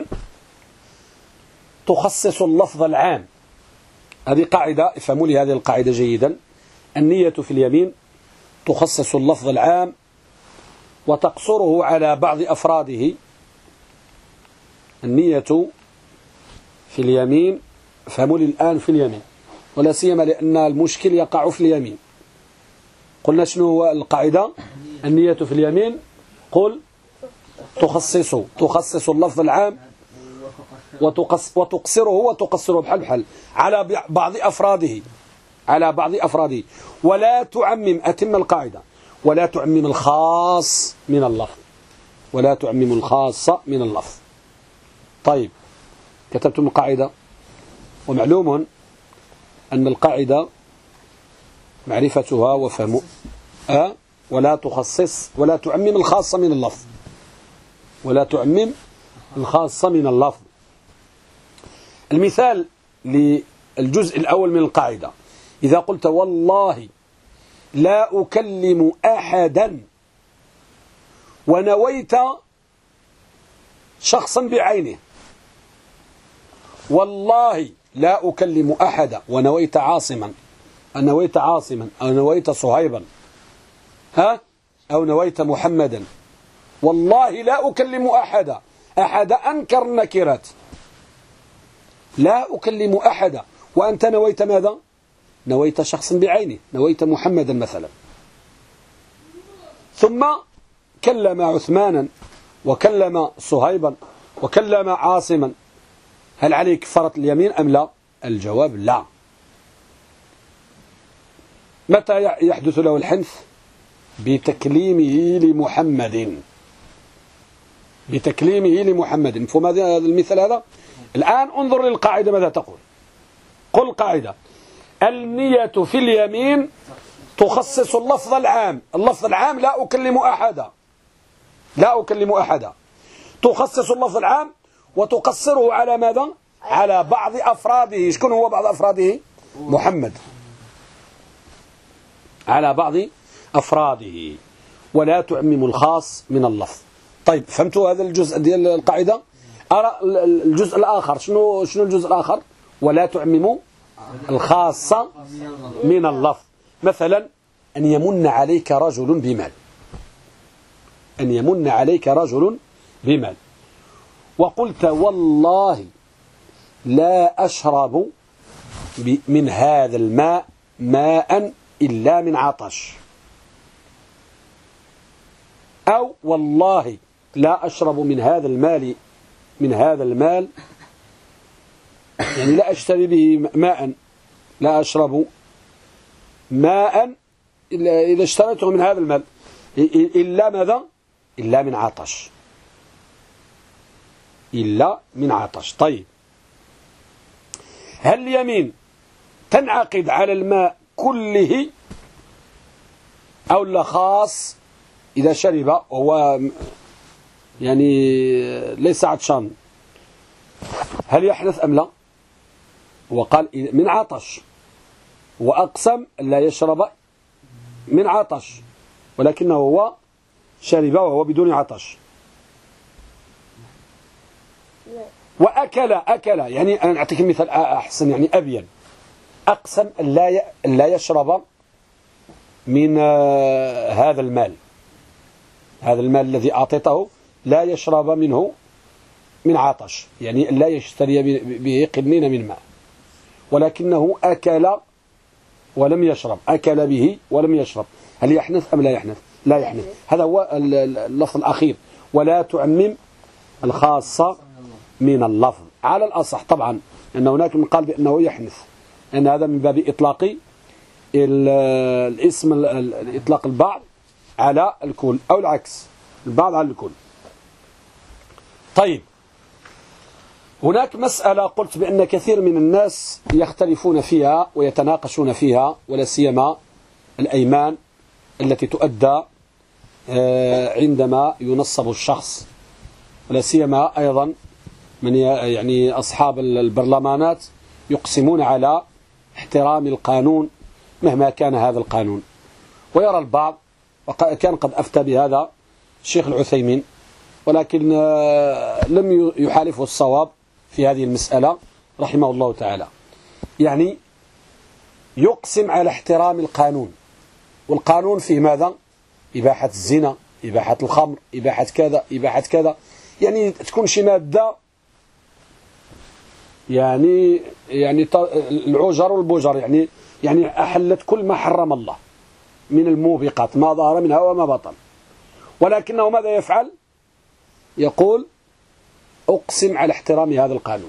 تخصص اللفظ العام. هذه قاعدة، افهموا لي هذه القاعدة جيدا. النية في اليمين تخصص اللفظ العام وتقصره على بعض أفراده. النية في اليمين، افهموا لي الآن في اليمين، ولا سيما لأن المشكل يقع في اليمين. قلنا شنو هو القاعدة؟ النية في اليمين قل تخصص اللفظ العام وتقصره بحال على بعض أفراده ولا تعمم. أتم القاعدة، ولا تعمم الخاص من اللفظ، ولا تعمم الخاص من اللفظ. طيب، كتبتم القاعدة، ومعلوم أن القاعدة معرفتها وفهم ولا تعمم الخاص من اللفظ، ولا تعمم الخاص من اللفظ. المثال للجزء الأول من القاعدة: إذا قلت والله لا أكلم أحدا ونويت شخصا بعينه، والله لا أكلم أحدا ونويت عاصما أو نويت صهيبا أو نويت محمدا، والله لا أكلم أحدا. أحد أنكر النكرات، لا أكلم أحدا، وأنت نويت ماذا؟ نويت شخصا بعينه، نويت محمدا مثلا. ثم كلم عثمانا وكلم صهيبا وكلم عاصما، هل عليك كفارة اليمين أم لا؟ الجواب لا. متى يحدث له الحنث؟ بتكليمه لمحمد. مفهوم هذا المثال هذا؟ الآن انظر للقاعدة ماذا تقول. قل قاعدة: النية في اليمين تخصص اللفظ العام. اللفظ العام لا أكلم أحدا، تخصص اللفظ العام وتقصره على ماذا؟ على بعض أفراده. شكون هو بعض أفراده؟ محمد. على بعض أفراده، ولا تعمم الخاص من اللفظ. طيب، فهمتوا هذا الجزء ديال القاعدة؟ أرى الجزء الآخر. شنو الجزء الآخر؟ ولا تعمم الخاص من اللفظ. مثلا أن يمن عليك رجل بمال، وقلت والله لا أشرب من هذا الماء ماء إلا من عطش، أو والله لا أشرب من هذا المال يعني لا أشتري به ماء، لا أشرب ماء إذا اشتريته من هذا المال إلا ماذا؟ إلا من عطش. طيب، هل اليمين تنعقد على الماء كله أو لا خاص إذا شرب وهو يعني ليس عطشان هل يحدث أم لا؟ وقال من عطش، وأقسم لا يشرب من عطش، ولكنه هو شرب وهو بدون عطش. أكل يعني أنا أعطيك مثال أحسن يعني أبين. أقسم لا يشرب من هذا المال الذي أعطيته، لا يشرب منه من عطش، يعني لا يشتري به قنين من ماء، ولكنه أكل ولم يشرب، أكل به ولم يشرب. هل يحنث أم لا يحنث؟ لا يحنث. هذا هو اللفظ الأخير، ولا تعمم الخاصة من اللفظ على الأصح طبعا، أن هناك من قال بأنه يحنث، أن هذا من باب إطلاق الاسم، إطلاق البعض على الكل أو العكس، البعض على الكل. طيب، هناك مسألة قلت بأن كثير من الناس يختلفون فيها ويتناقشون فيها، ولا سيما الأيمان التي تؤدى عندما ينصب الشخص، ولا سيما أيضا من يعني أصحاب البرلمانات يقسمون على احترام القانون مهما كان هذا القانون. ويرى البعض، وكان قد أفتى بهذا الشيخ العثيمين، ولكن لم يحالفه الصواب في هذه المسألة رحمه الله تعالى، يعني يقسم على احترام القانون، والقانون فيه ماذا؟ إباحة الزنا، إباحة الخمر، إباحة كذا، إباحة كذا، يعني تكون شي مادة يعني العجر والبجر، يعني أحلت كل ما حرم الله من الموبقات ما ظهر منها وما بطن، ولكنه ماذا يفعل؟ يقول أقسم على احترام هذا القانون.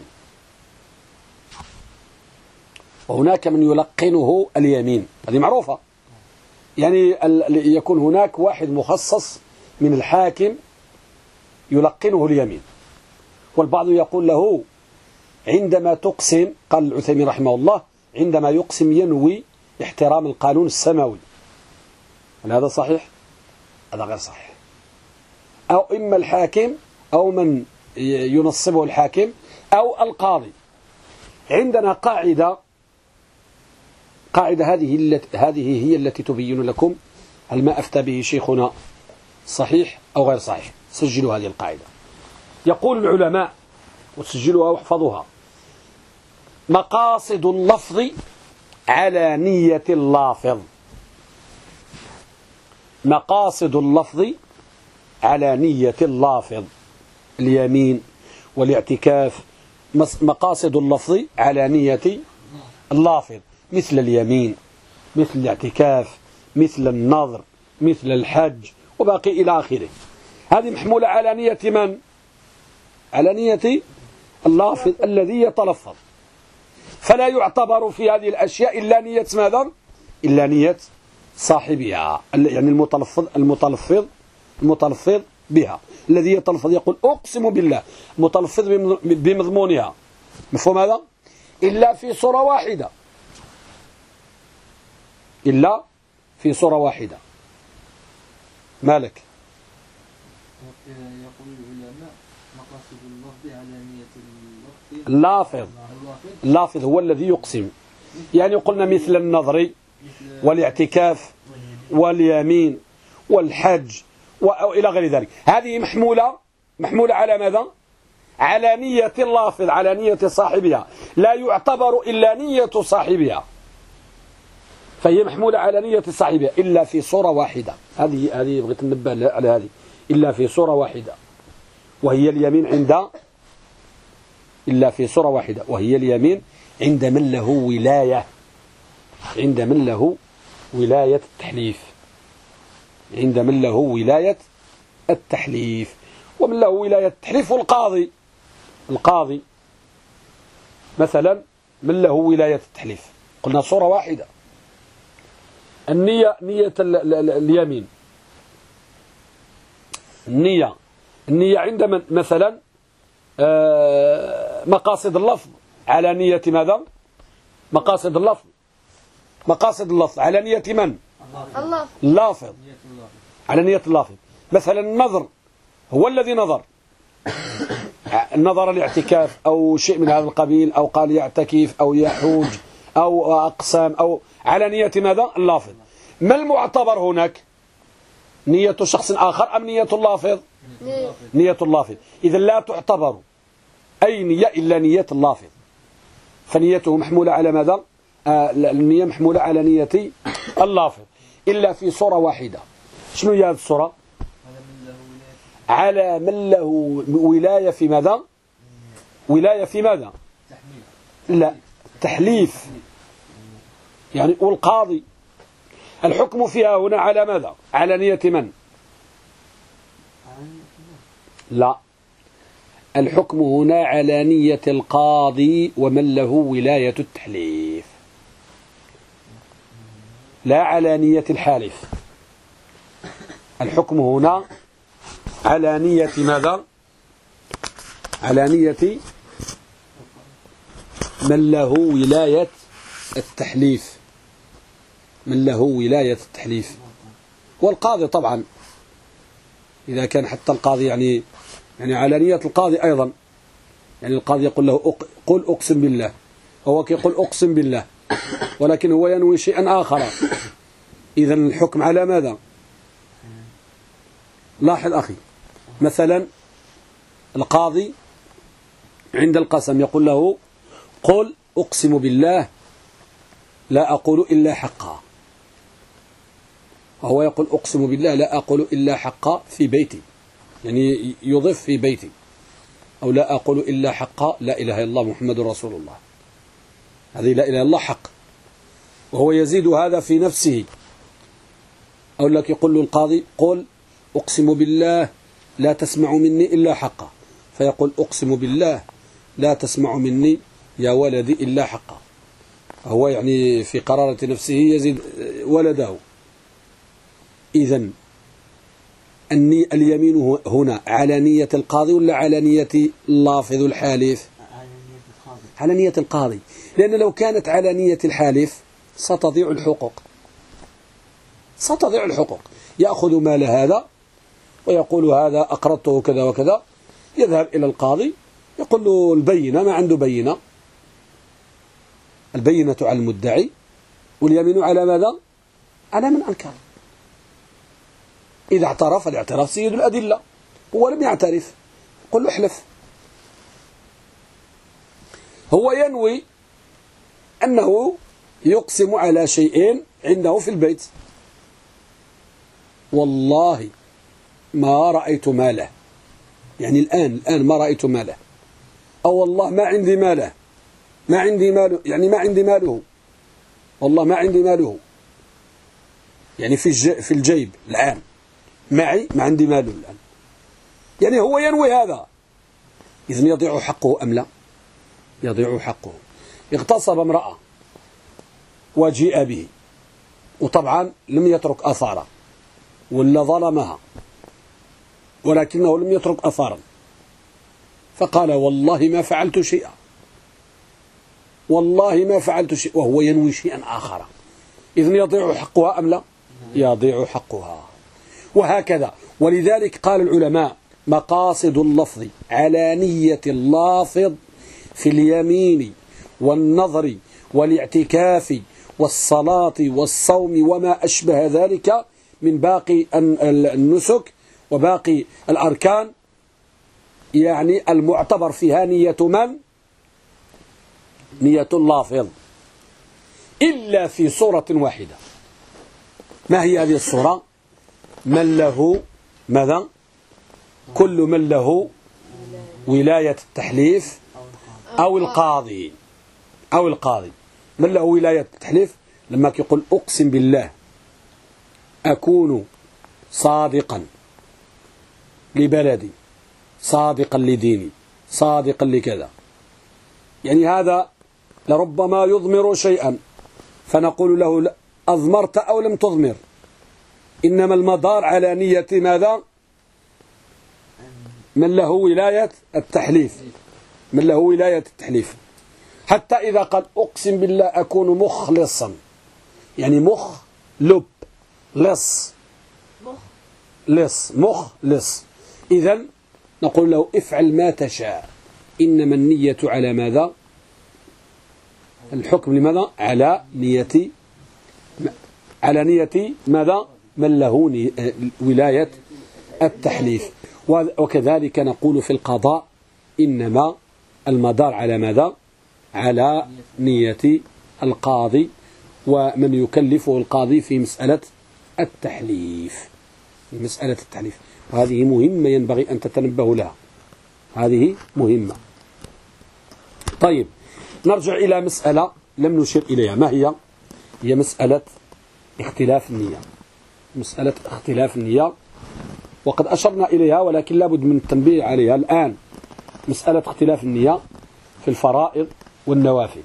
وهناك من يلقنه اليمين، هذه معروفة، يعني يكون هناك واحد مخصص من الحاكم يلقنه اليمين، والبعض يقول له عندما تقسم، قال العثيمين رحمه الله، عندما يقسم ينوي احترام القانون السماوي. هل هذا صحيح؟ هذا غير صحيح. أو إما الحاكم أو من ينصبه الحاكم أو القاضي. عندنا قاعدة هذه هي التي تبين لكم هل ما أفتى به شيخنا صحيح أو غير صحيح. سجلوا هذه القاعدة. يقول العلماء، وسجلوها واحفظوها: مقاصد اللفظ على نية اللافظ. مقاصد اللفظ على نية اللافظ، اليمين والاعتكاف، مقاصد اللفظ على نية اللافظ، مثل اليمين، مثل الاعتكاف، مثل النظر، مثل الحج، وباقي إلى آخره. هذه محمولة على نية من؟ على نية اللافظ الذي يتلفظ، فلا يعتبر في هذه الأشياء إلا نية ماذا؟ إلا نية صاحبها، يعني المتلفظ بها، الذي يتلفظ يقول أقسم بالله، متلفظ بمضمونها. مفهوم هذا؟ إلا في صورة واحدة، إلا في صورة واحدة. مالك؟ يقول العلماء مقاصد اللفظ على نية اللافظ هو الذي يقسم، يعني قلنا مثل النظر والاعتكاف واليمين والحج وإلى غير ذلك. هذه محمولة على ماذا؟ على نية اللافظ، على نية صاحبها، لا يعتبر إلا نية صاحبها، فهي محمولة على نية صاحبها إلا في صورة واحدة. هذه بغيت ننبه على هذه، إلا في صورة واحدة، وهي اليمين إلا في صورة واحدة، وهي اليمين عند من له ولاية، عند من له ولاية التحليف، عند من له ولاية التحليف. ومن له ولاية التحليف القاضي مثلا من له ولاية التحليف. قلنا صورة واحدة، النية نية اليمين، النية عند من مثلا مقاصد اللفظ على نية ماذا؟ مقاصد اللفظ مقاصد اللفظ على نية من؟ الله. اللافظ. نية الله. على نية اللافظ. مثلا النظر هو الذي نظر، نظر الاعتكاف أو شيء من هذا القبيل، أو قال يعتكف أو يحوج أو أقسام، أو على نية ماذا؟ اللافظ. ما المعتبر هناك؟ نية شخص آخر أم نية اللافظ؟ نية اللافظ. إذا لا تعتبر أي نية إلا نية اللافظ، فنيته محمولة على ماذا؟ النية محمولة على نية اللافظ، إلا في صورة واحدة. شنو هي هذه الصورة؟ على من له ولاية في ماذا؟ ولاية في ماذا؟ لا، تحليف. يعني والقاضي الحكم فيها هنا على ماذا؟ على نية من؟ لا، الحكم هنا على نية القاضي ومن له ولاية التحليف، لا على نية الحالف. الحكم هنا على نية ماذا؟ على نية من له ولاية التحليف، من له ولاية التحليف. والقاضي طبعا إذا كان حتى القاضي يعني على نية القاضي أيضا، يعني القاضي يقول له قل أقسم بالله، هو يقول أقسم بالله ولكن هو ينوي شيئا آخر، إذا الحكم على ماذا؟ لاحظ أخي، مثلا القاضي عند القسم يقول له قل أقسم بالله لا أقول إلا حقا، وهو يقول أقسم بالله لا أقول إلا حقا في بيتي، يعني يضيف في بيتي، أو لا أقول إلا حقا لا إله إلا الله محمد رسول الله، هذه لا إله إلا الله حق، وهو يزيد هذا في نفسه. أو لك يقول له القاضي قل أقسم بالله لا تسمع مني إلا حقا، فيقول أقسم بالله لا تسمع مني يا ولدي إلا حقا، هو يعني في قرارة نفسه يزيد ولده. إذن اليمين هنا على نية القاضي ولا على نية اللافظ الحالف؟ على نية القاضي، لأن لو كانت على نية الحالف ستضيع الحقوق، ستضيع الحقوق. يأخذ مال هذا ويقول هذا أقرضته كذا وكذا، يذهب إلى القاضي يقول له البينة، ما عنده بينة، البينة على المدعي واليمين على ماذا؟ على من أنكر. إذا اعترف الاعتراف سيد الأدلة، هو لم يعترف قل له احلف. هو ينوي أنه يقسم على شيئين عنده في البيت، والله ما رأيت ماله، يعني الآن ما رأيت ماله، أو والله ما عندي ماله، ما عندي ماله، يعني ما عندي ماله، والله ما عندي ماله، يعني في الجيب الآن معي ما عندي ماله الآن، يعني هو ينوي هذا. إذن يضيع حقه أم لا؟ يضيع حقه. اغتصب امرأة وجيء به، وطبعا لم يترك أثارا ولا ظلمها، ولكنه لم يترك أثارا، فقال والله ما فعلت شيئا، والله ما فعلت شيئا، وهو ينوي شيئا آخر. إذن يضيع حقها أم لا؟ يضيع حقها. وهكذا. ولذلك قال العلماء مقاصد اللفظ على نية اللافظ في اليمين والنظر والاعتكاف والصلاة والصوم وما أشبه ذلك من باقي النسك وباقي الأركان، يعني المعتبر فيها نية من؟ نية اللافظ، إلا في صورة واحدة. ما هي هذه الصورة؟ من له ماذا؟ كل من له ولاية التحليف أو القاضي، أو القاضي من له ولاية التحليف، لما يقول أقسم بالله أكون صادقا لبلدي، صادقا لديني، صادقا لكذا، يعني هذا لربما يضمر شيئا فنقول له أضمرت أو لم تضمر، إنما المدار على نية ماذا؟ من له ولاية التحليف، من له ولاية التحليف. حتى إذا قال أقسم بالله أكون مخلصا يعني مخ لب لص مخ لص. إذن نقول له افعل ما تشاء، إنما النية على ماذا؟ الحكم لماذا؟ على نية ماذا؟ من له ولاية التحليف. وكذلك نقول في القضاء إنما المدار على ماذا؟ على نية القاضي ومن يكلفه القاضي في مسألة التحليف. وهذه مهمة ينبغي أن تتنبهوا لها، هذه مهمة. طيب نرجع إلى مسألة لم نشير إليها، ما هي؟ هي مسألة اختلاف النية، وقد أشرنا إليها ولكن لابد من التنبيه عليها الآن. مسألة اختلاف النية في الفرائض والنوافل.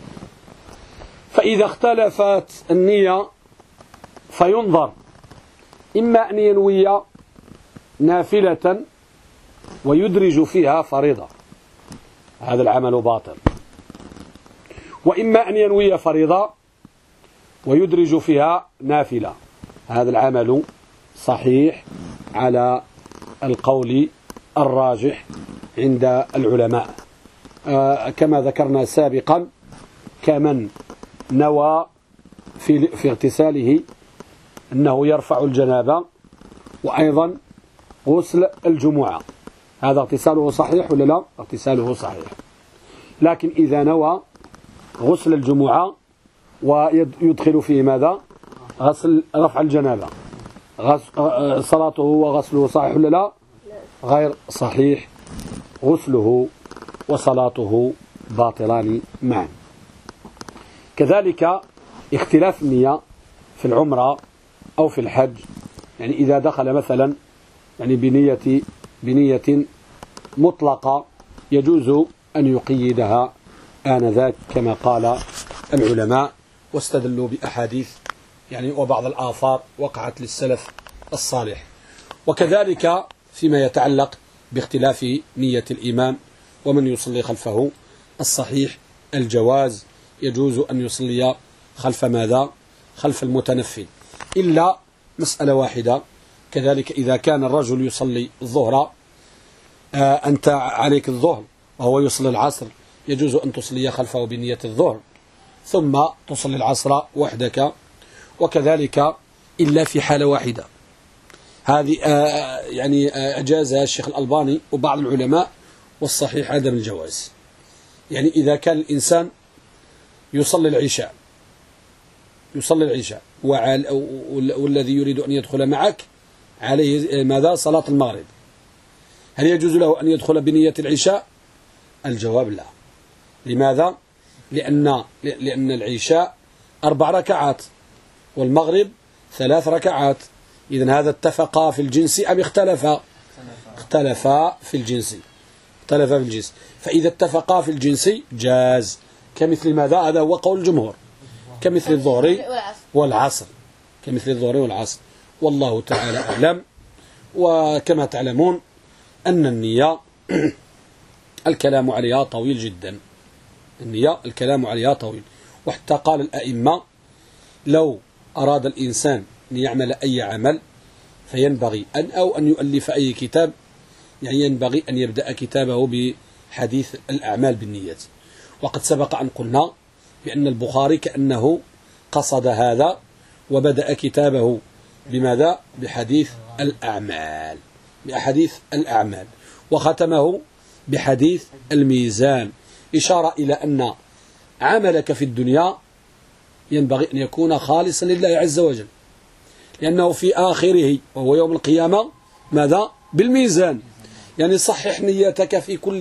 فإذا اختلفت النية فينظر إما أن ينوي نافلة ويدرج فيها فريضة، هذا العمل باطل، وإما أن ينوي فريضة ويدرج فيها نافلة، هذا العمل صحيح على القول الراجح عند العلماء، كما ذكرنا سابقا، كمن نوى في اغتساله أنه يرفع الجنابة وأيضا غسل الجمعة، هذا اغتساله صحيح ولا لا؟ اغتساله صحيح. لكن إذا نوى غسل الجمعة ويدخل فيه ماذا؟ رفع الجنابة، صلاته وغسله صحيح ولا لا؟ غير صحيح، غسله وصلاته باطلان معا. كذلك اختلاف النية في العمرة أو في الحج، يعني إذا دخل مثلا يعني بنية مطلقة يجوز أن يقيدها آنذاك كما قال العلماء، واستدلوا بأحاديث يعني وبعض الآثار وقعت للسلف الصالح. وكذلك فيما يتعلق باختلاف نية الإمام ومن يصلي خلفه، الصحيح الجواز، يجوز أن يصلي خلف ماذا؟ خلف المتنفل، إلا مسألة واحدة، كذلك إذا كان الرجل يصلي الظهر، أنت عليك الظهر وهو يصلي العصر، يجوز أن تصلي خلفه بنية الظهر ثم تصلي العصر وحدك. وكذلك إلا في حالة واحدة، هذه يعني أجازها الشيخ الألباني وبعض العلماء، والصحيح عدم الجواز. يعني إذا كان الإنسان يصلي العشاء والذي يريد أن يدخل معك عليه ماذا؟ صلاة المغرب، هل يجوز له أن يدخل بنية العشاء؟ الجواب لا. لماذا؟ لأن العشاء 4 ركعات والمغرب 3 ركعات، إذن هذا اتفقا في الجنس أم اختلفا؟ اختلفا في الجنس. فإذا اتفقا في الجنس جاز، كمثل ماذا؟ هذا هو قول الجمهور، كمثل الظهر والعصر، والله تعالى أعلم. وكما تعلمون أن النية الكلام عليها طويل جدا، وحتى قال الأئمة لو أراد الإنسان أن يعمل أي عمل فينبغي أن يؤلف أي كتاب، يعني ينبغي أن يبدأ كتابه بحديث الأعمال بالنيات. وقد سبق أن قلنا بأن البخاري كأنه قصد هذا وبدأ كتابه بماذا؟ بحديث الأعمال، وختمه بحديث الميزان، إشارة إلى أن عملك في الدنيا ينبغي أن يكون خالصا لله عز وجل، لأنه في آخره وهو يوم القيامة ماذا؟ بالميزان. يعني صحح نيتك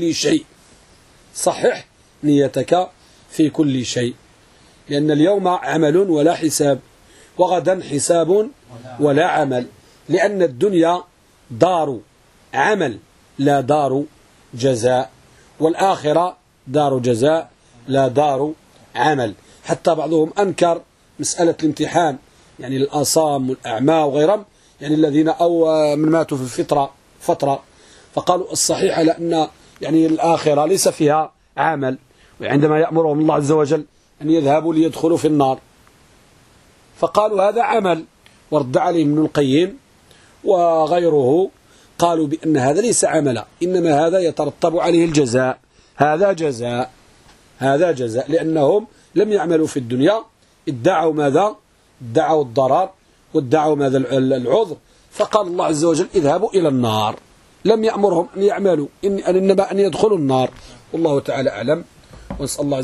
في كل شيء، لأن اليوم عمل ولا حساب، وغدا حساب ولا عمل، لأن الدنيا دار عمل لا دار جزاء، والآخرة دار جزاء لا دار عمل. حتى بعضهم أنكر مسألة الامتحان، يعني الأصام والأعمى وغيرهم، يعني الذين أو من ماتوا في فترة، فقالوا الصحيح على أن يعني الآخرة ليس فيها عمل، وعندما يأمرهم الله عز وجل أن يذهبوا ليدخلوا في النار فقالوا هذا عمل. ورد عليهم ابن القيم وغيره قالوا بأن هذا ليس عملا، إنما هذا يترتب عليه الجزاء. هذا جزاء لأنهم لم يعملوا في الدنيا، ادعوا ماذا؟ ادعوا الضرر وادعوا ماذا؟ العذر. فقال الله عز وجل اذهبوا إلى النار، لم يأمرهم أن يعملوا، إنما أن يدخلوا النار. والله تعالى أعلم. ونسأل الله